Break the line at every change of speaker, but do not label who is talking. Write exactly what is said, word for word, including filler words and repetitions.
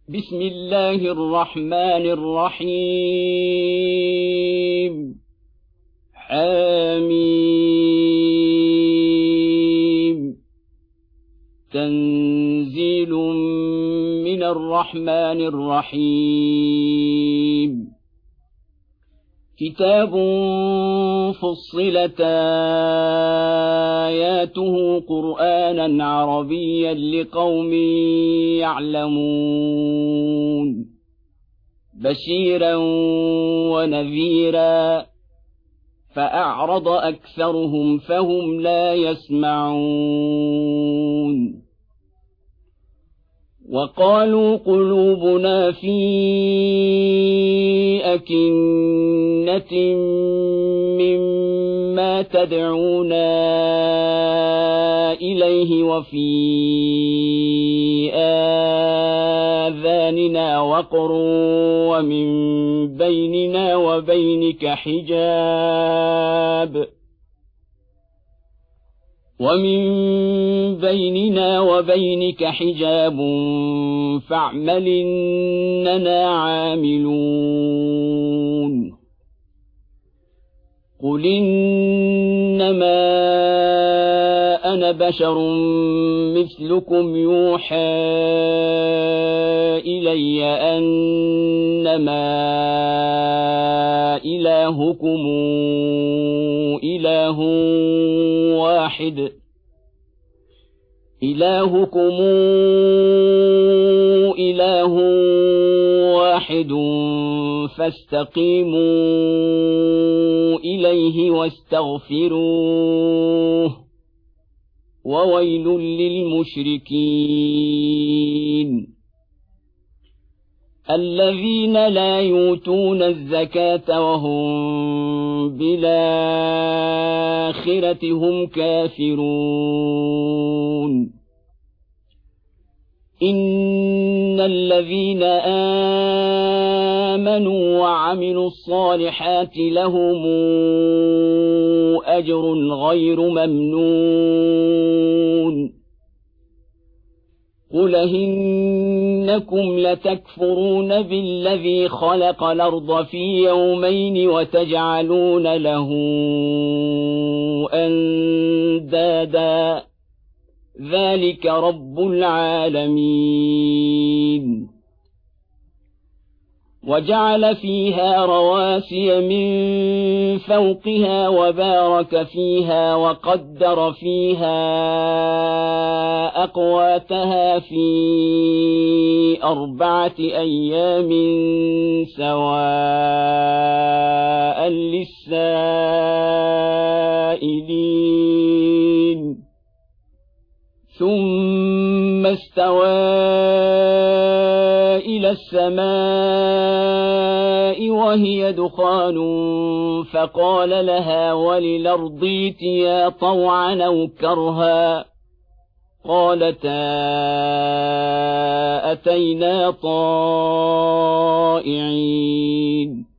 بسم الله الرحمن الرحيم حميم تنزيل من الرحمن الرحيم كتاب فصلت آياته قرآنا عربيا لقوم يعلمون بشيرا ونذيرا فأعرض أكثرهم فهم لا يسمعون وقالوا قلوبنا في أكنة مما تدعونا إليه وفي آذاننا وقر ومن بيننا وبينك حجاب ومن بيننا وبينك حجاب فاعمل إننا عاملون قل إنما أنا بشر مثلكم يوحى إلي أنما إلهكم إله واحد إلهكم إله واحد فاستقيموا إليه واستغفروه وويل للمشركين الذين لا يؤتون الزكاة وهم بالآخرة هم كافرون إن الذين آمنوا وعملوا الصالحات لهم أجر غير ممنون قل إنكم لتكفرون بالذي خلق الأرض في يومين وتجعلون له أندادا ذلك رب العالمين وجعل فيها رواسي من فوقها وبارك فيها وقدر فيها أقواتها في أربعة أيام سواء للسائلين ثم استوى إلى السماء وهي دخان فقال لها وللأرض ائتيا طوعا أو كرها قالتا أتينا طائعين